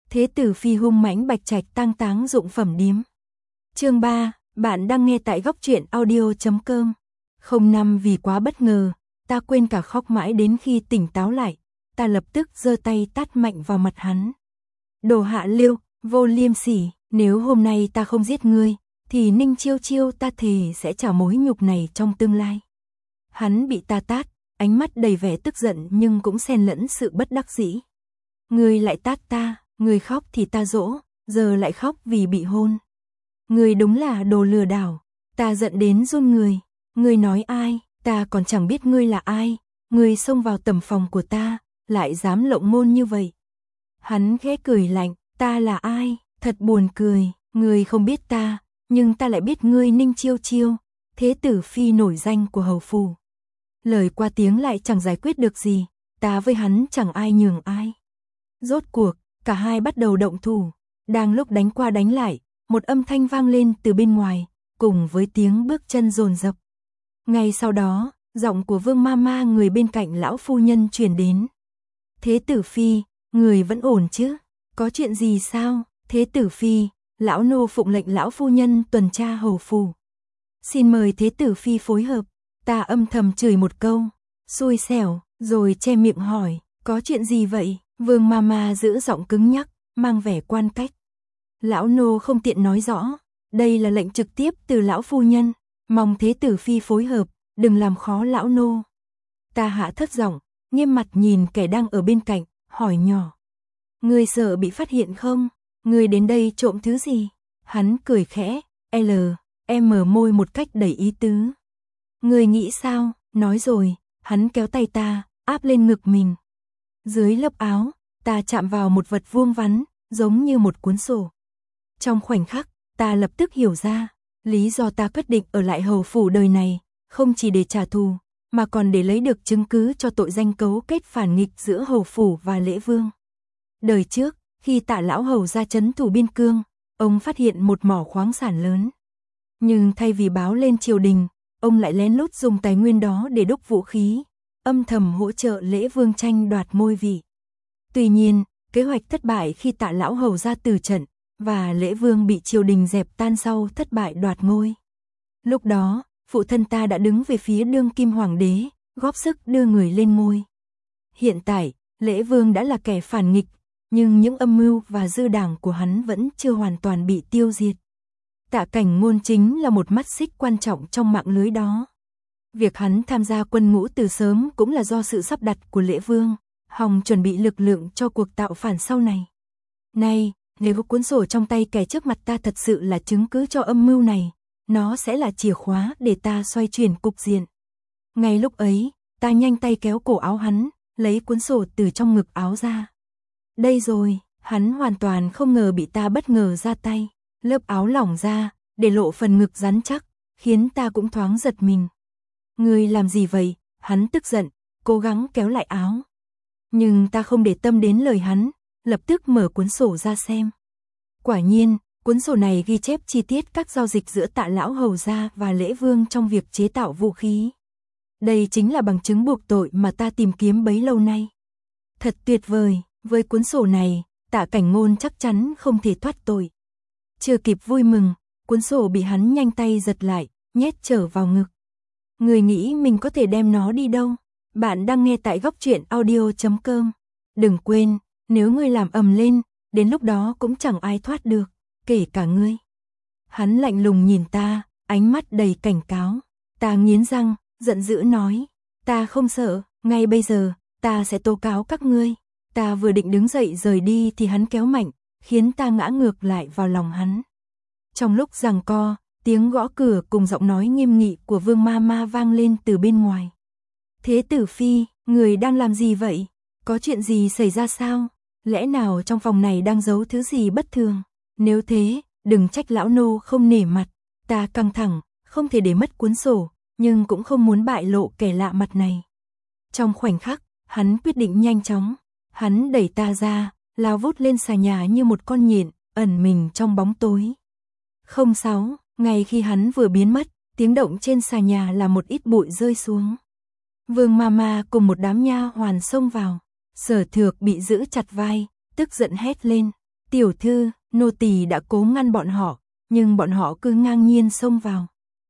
Thế tử phi hung mãnh bạch trạch tang táng dụng phẩm điếm. Chương 3, bạn đang nghe tại góc truyện audio.com. 05 vì quá bất ngờ, ta quên cả khóc mãi đến khi tỉnh táo lại, ta lập tức giơ tay tát mạnh vào mặt hắn. Đồ hạ lưu, vô liêm sỉ, nếu hôm nay ta không giết ngươi, thì Ninh Chiêu Chiêu ta thề sẽ trả mối nhục này trong tương lai. Hắn bị ta tát, ánh mắt đầy vẻ tức giận nhưng cũng xen lẫn sự bất đắc dĩ. Ngươi lại tát ta, ngươi khóc thì ta dỗ, giờ lại khóc vì bị hôn. Ngươi đúng là đồ lừa đảo, ta giận đến run người. Ngươi nói ai, ta còn chẳng biết ngươi là ai, ngươi xông vào tầm phòng của ta, lại dám lộng môn như vậy. Hắn khẽ cười lạnh, ta là ai, thật buồn cười, ngươi không biết ta, nhưng ta lại biết ngươi Ninh Chiêu Chiêu, thế tử phi nổi danh của hầu phủ. Lời qua tiếng lại chẳng giải quyết được gì, ta với hắn chẳng ai nhường ai. Rốt cuộc, cả hai bắt đầu động thủ, đang lúc đánh qua đánh lại, một âm thanh vang lên từ bên ngoài, cùng với tiếng bước chân dồn dập. Ngay sau đó, giọng của Vương Mama người bên cạnh lão phu nhân truyền đến. Thế tử phi, người vẫn ổn chứ? Có chuyện gì sao? Thế tử phi, lão nô phụng lệnh lão phu nhân tuần tra hầu phủ. Xin mời thế tử phi phối hợp. Ta âm thầm chửi một câu, xui xẻo, rồi che miệng hỏi, có chuyện gì vậy? Vương Mama giữ giọng cứng nhắc, mang vẻ quan cách. Lão nô không tiện nói rõ, đây là lệnh trực tiếp từ lão phu nhân, mong thế tử phi phối hợp, đừng làm khó lão nô. Ta hạ thấp giọng, nghiêm mặt nhìn kẻ đang ở bên cạnh, hỏi nhỏ. Ngươi sợ bị phát hiện không? Ngươi đến đây trộm thứ gì? Hắn cười khẽ, em mở môi một cách đầy ý tứ. Ngươi nghĩ sao? Nói rồi, hắn kéo tay ta, áp lên ngực mình. Dưới lớp áo, ta chạm vào một vật vuông vắn, giống như một cuốn sổ. Trong khoảnh khắc, ta lập tức hiểu ra, lý do ta quyết định ở lại hầu phủ đời này, không chỉ để trả thù, mà còn để lấy được chứng cứ cho tội danh cấu kết phản nghịch giữa hầu phủ và Lễ Vương. Đời trước, khi Tạ lão hầu ra trấn thủ biên cương, ông phát hiện một mỏ khoáng sản lớn. Nhưng thay vì báo lên triều đình, ông lại lén lút dùng tài nguyên đó để đúc vũ khí, âm thầm hỗ trợ Lễ Vương tranh đoạt ngôi vị. Tuy nhiên, kế hoạch thất bại khi Tạ lão hầu ra từ trận, và Lễ Vương bị triều đình dẹp tan sau thất bại đoạt ngôi. Lúc đó, phụ thân ta đã đứng về phía đương kim hoàng đế, góp sức đưa người lên ngôi. Hiện tại, Lễ Vương đã là kẻ phản nghịch, nhưng những âm mưu và dư đảng của hắn vẫn chưa hoàn toàn bị tiêu diệt. Tạ Cảnh Ngôn chính là một mắt xích quan trọng trong mạng lưới đó. Việc hắn tham gia quân ngũ từ sớm cũng là do sự sắp đặt của Lễ Vương, hòng chuẩn bị lực lượng cho cuộc tạo phản sau này. Này, nếu cuốn sổ trong tay kẻ trước mặt ta thật sự là chứng cứ cho âm mưu này, nó sẽ là chìa khóa để ta xoay chuyển cục diện. Ngay lúc ấy, ta nhanh tay kéo cổ áo hắn, lấy cuốn sổ từ trong ngực áo ra. Đây rồi, hắn hoàn toàn không ngờ bị ta bất ngờ ra tay. Lớp áo lỏng ra, để lộ phần ngực rắn chắc, khiến ta cũng thoáng giật mình. Ngươi làm gì vậy? Hắn tức giận, cố gắng kéo lại áo. Nhưng ta không để tâm đến lời hắn, lập tức mở cuốn sổ ra xem. Quả nhiên, cuốn sổ này ghi chép chi tiết các giao dịch giữa Tạ lão hầu gia và Lễ Vương trong việc chế tạo vũ khí. Đây chính là bằng chứng buộc tội mà ta tìm kiếm bấy lâu nay. Thật tuyệt vời, với cuốn sổ này, Tạ Cảnh Ngôn chắc chắn không thể thoát tội. Chưa kịp vui mừng, cuốn sổ bị hắn nhanh tay giật lại, nhét trở vào ngực. Người nghĩ mình có thể đem nó đi đâu? Bạn đang nghe tại góc truyện audio.com. Đừng quên, nếu ngươi làm ầm lên, đến lúc đó cũng chẳng ai thoát được, kể cả ngươi. Hắn lạnh lùng nhìn ta, ánh mắt đầy cảnh cáo. Ta nghiến răng, giận dữ nói, ta không sợ, ngay bây giờ, ta sẽ tố cáo các ngươi. Ta vừa định đứng dậy rời đi thì hắn kéo mạnh, khiến ta ngã ngược lại vào lòng hắn. Trong lúc giằng co, tiếng gõ cửa cùng giọng nói nghiêm nghị của Vương Mama vang lên từ bên ngoài. Thế tử phi, người đang làm gì vậy? Có chuyện gì xảy ra sao? Lẽ nào trong phòng này đang giấu thứ gì bất thường? Nếu thế, đừng trách lão nô không nể mặt. Ta căng thẳng, không thể để mất cuốn sổ, nhưng cũng không muốn bại lộ kẻ lạ mặt này. Trong khoảnh khắc, hắn quyết định nhanh chóng. Hắn đẩy ta ra, lao vút lên xà nhà như một con nhện, ẩn mình trong bóng tối. 06, ngay khi hắn vừa biến mất, tiếng động trên xà nhà là một ít bụi rơi xuống. Vương Mama cùng một đám nha hoàn xông vào. Sở Thược bị giữ chặt vai, tức giận hét lên. Tiểu thư, nô tỳ đã cố ngăn bọn họ, nhưng bọn họ cứ ngang nhiên xông vào.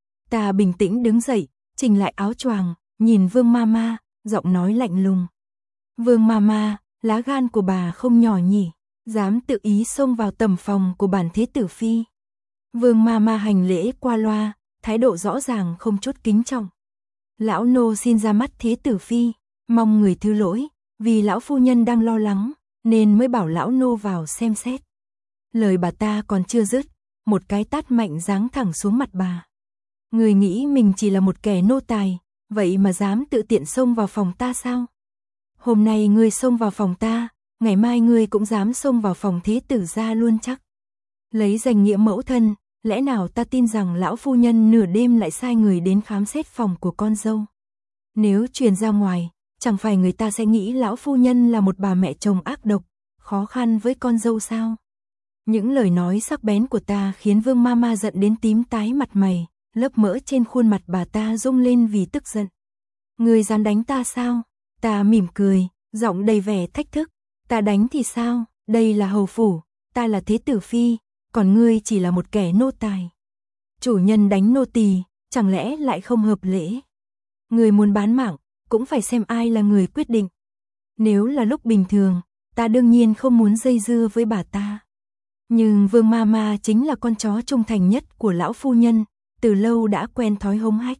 Ta bình tĩnh đứng dậy, chỉnh lại áo choàng, nhìn Vương Mama, giọng nói lạnh lùng. Vương Mama, lá gan của bà không nhỏ nhỉ, dám tự ý xông vào tầm phòng của bản thế tử phi. Vương Mama hành lễ qua loa, thái độ rõ ràng không chút kính trọng. Lão nô xin ra mắt thế tử phi, mong người thứ lỗi, vì lão phu nhân đang lo lắng, nên mới bảo lão nô vào xem xét. Lời bà ta còn chưa dứt, một cái tát mạnh giáng thẳng xuống mặt bà. Người nghĩ mình chỉ là một kẻ nô tài, vậy mà dám tự tiện xông vào phòng ta sao? Hôm nay ngươi xông vào phòng ta, ngày mai ngươi cũng dám xông vào phòng thế tử gia luôn chắc. Lấy danh nghĩa mẫu thân, lẽ nào ta tin rằng lão phu nhân nửa đêm lại sai người đến khám xét phòng của con dâu? Nếu truyền ra ngoài, chẳng phải người ta sẽ nghĩ lão phu nhân là một bà mẹ chồng ác độc, khó khăn với con dâu sao? Những lời nói sắc bén của ta khiến Vương Mama giận đến tím tái mặt mày, lớp mỡ trên khuôn mặt bà ta rung lên vì tức giận. Ngươi dám đánh ta sao? Ta mỉm cười, giọng đầy vẻ thách thức. Ta đánh thì sao? Đây là hầu phủ, ta là thế tử phi, còn ngươi chỉ là một kẻ nô tài. Chủ nhân đánh nô tỳ, chẳng lẽ lại không hợp lễ? Ngươi muốn bán mạng, cũng phải xem ai là người quyết định. Nếu là lúc bình thường, ta đương nhiên không muốn dây dưa với bà ta. Nhưng Vương Mama chính là con chó trung thành nhất của lão phu nhân, từ lâu đã quen thói hống hách.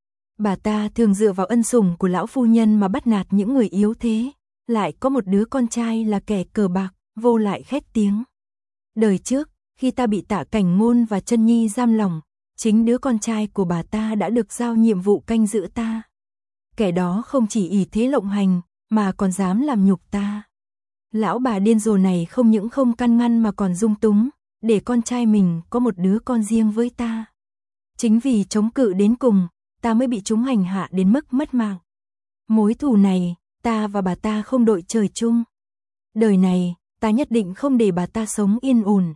Bà ta thường dựa vào ân sủng của lão phu nhân mà bắt nạt những người yếu thế, lại có một đứa con trai là kẻ cờ bạc, vô lại khét tiếng. Đời trước, khi ta bị Tạ Cảnh Ngôn và Chân Nhi giam lỏng, chính đứa con trai của bà ta đã được giao nhiệm vụ canh giữ ta. Kẻ đó không chỉ ỷ thế lộng hành, mà còn dám làm nhục ta. Lão bà điên rồ này không những không can ngăn mà còn dung túng, để con trai mình có một đứa con riêng với ta. Chính vì chống cự đến cùng, ta mới bị chúng hành hạ đến mức mất mạng. Mối thù này, ta và bà ta không đội trời chung. Đời này, ta nhất định không để bà ta sống yên ổn.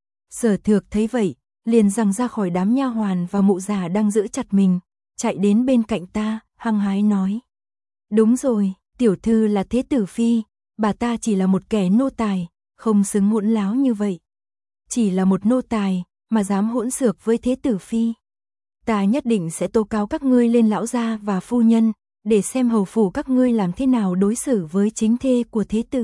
Sở Thược thấy vậy, liền giằng ra khỏi đám nha hoàn và mụ già đang giữ chặt mình, chạy đến bên cạnh ta, hăng hái nói. Đúng rồi, tiểu thư là thế tử phi, bà ta chỉ là một kẻ nô tài, không xứng hỗn láo như vậy. Chỉ là một nô tài, mà dám hỗn xược với thế tử phi. Ta nhất định sẽ tố cáo các ngươi lên lão gia và phu nhân, để xem hầu phủ các ngươi làm thế nào đối xử với chính thê của thế tử.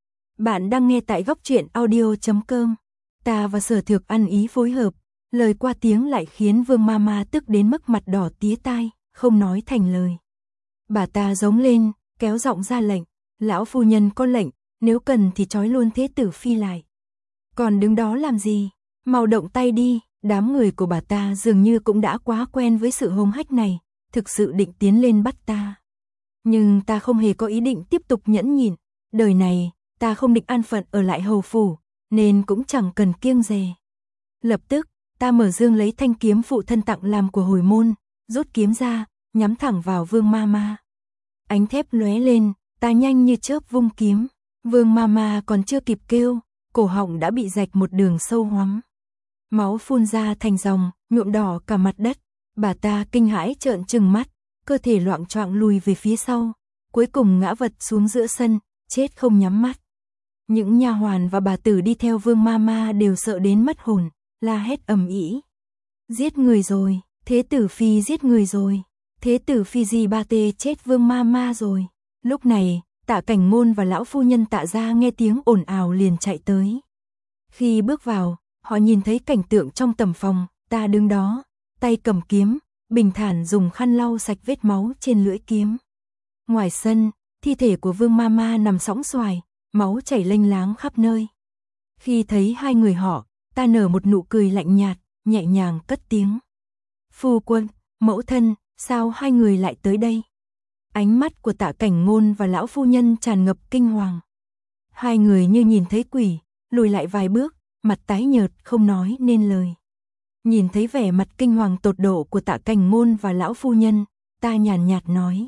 Bạn đang nghe tại góc truyện audio.com. Ta và Sở Thược ăn ý phối hợp, lời qua tiếng lại khiến Vương Mama tức đến mức mặt đỏ tía tai, không nói thành lời. Bà ta giống lên, kéo giọng ra lệnh, lão phu nhân có lệnh, nếu cần thì trói luôn thế tử phi lại. Còn đứng đó làm gì? Mau động tay đi. Đám người của bà ta dường như cũng đã quá quen với sự hống hách này, thực sự định tiến lên bắt ta. Nhưng ta không hề có ý định tiếp tục nhẫn nhịn, đời này, ta không định an phận ở lại hầu phủ, nên cũng chẳng cần kiêng dè. Lập tức, ta mở dương lấy thanh kiếm phụ thân tặng làm của hồi môn, rút kiếm ra, nhắm thẳng vào Vương Mama. Ánh thép lóe lên, ta nhanh như chớp vung kiếm, Vương Mama còn chưa kịp kêu, cổ họng đã bị rạch một đường sâu hoắm. Máu phun ra thành dòng, nhuộm đỏ cả mặt đất. Bà ta kinh hãi trợn trừng mắt, cơ thể loạng choạng lùi về phía sau, cuối cùng ngã vật xuống giữa sân, chết không nhắm mắt. Những nha hoàn và bà tử đi theo Vương Mama đều sợ đến mất hồn, la hét ầm ĩ. Giết người rồi, thế tử phi giết người rồi, thế tử phi gì ba tê chết Vương Mama rồi. Lúc này, Tạ Cảnh Ngôn và lão phu nhân Tạ gia nghe tiếng ồn ào liền chạy tới. Khi bước vào, họ nhìn thấy cảnh tượng trong tầm phòng, ta đứng đó, tay cầm kiếm, bình thản dùng khăn lau sạch vết máu trên lưỡi kiếm. Ngoài sân, thi thể của Vương Mama nằm sõng soài, máu chảy lênh láng khắp nơi. Khi thấy hai người họ, ta nở một nụ cười lạnh nhạt, nhẹ nhàng cất tiếng. Phu quân, mẫu thân, sao hai người lại tới đây? Ánh mắt của Tạ Cảnh Ngôn và lão phu nhân tràn ngập kinh hoàng. Hai người như nhìn thấy quỷ, lùi lại vài bước, mặt tái nhợt không nói nên lời. Nhìn thấy vẻ mặt kinh hoàng tột độ của Tạ Cảnh Ngôn và lão phu nhân, ta nhàn nhạt nói.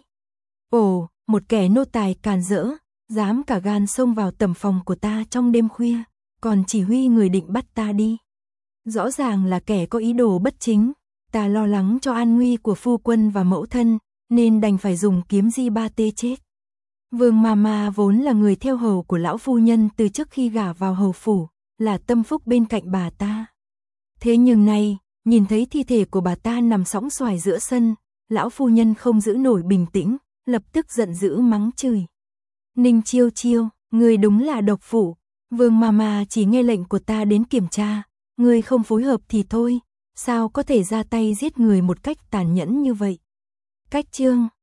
Ồ, một kẻ nô tài càn rỡ, dám cả gan xông vào tầm phòng của ta trong đêm khuya, còn chỉ huy người định bắt ta đi. Rõ ràng là kẻ có ý đồ bất chính, ta lo lắng cho an nguy của phu quân và mẫu thân, nên đành phải dùng kiếm di ba tê chết. Vương Mama vốn là người theo hầu của lão phu nhân từ trước khi gả vào hầu phủ, là tâm phúc bên cạnh bà ta. Thế nhưng nay, nhìn thấy thi thể của bà ta nằm sõng soài giữa sân, lão phu nhân không giữ nổi bình tĩnh, lập tức giận dữ mắng chửi. Ninh Chiêu Chiêu, ngươi đúng là độc phụ, Vương Mama chỉ nghe lệnh của ta đến kiểm tra, ngươi không phối hợp thì thôi, sao có thể ra tay giết người một cách tàn nhẫn như vậy. Cách chương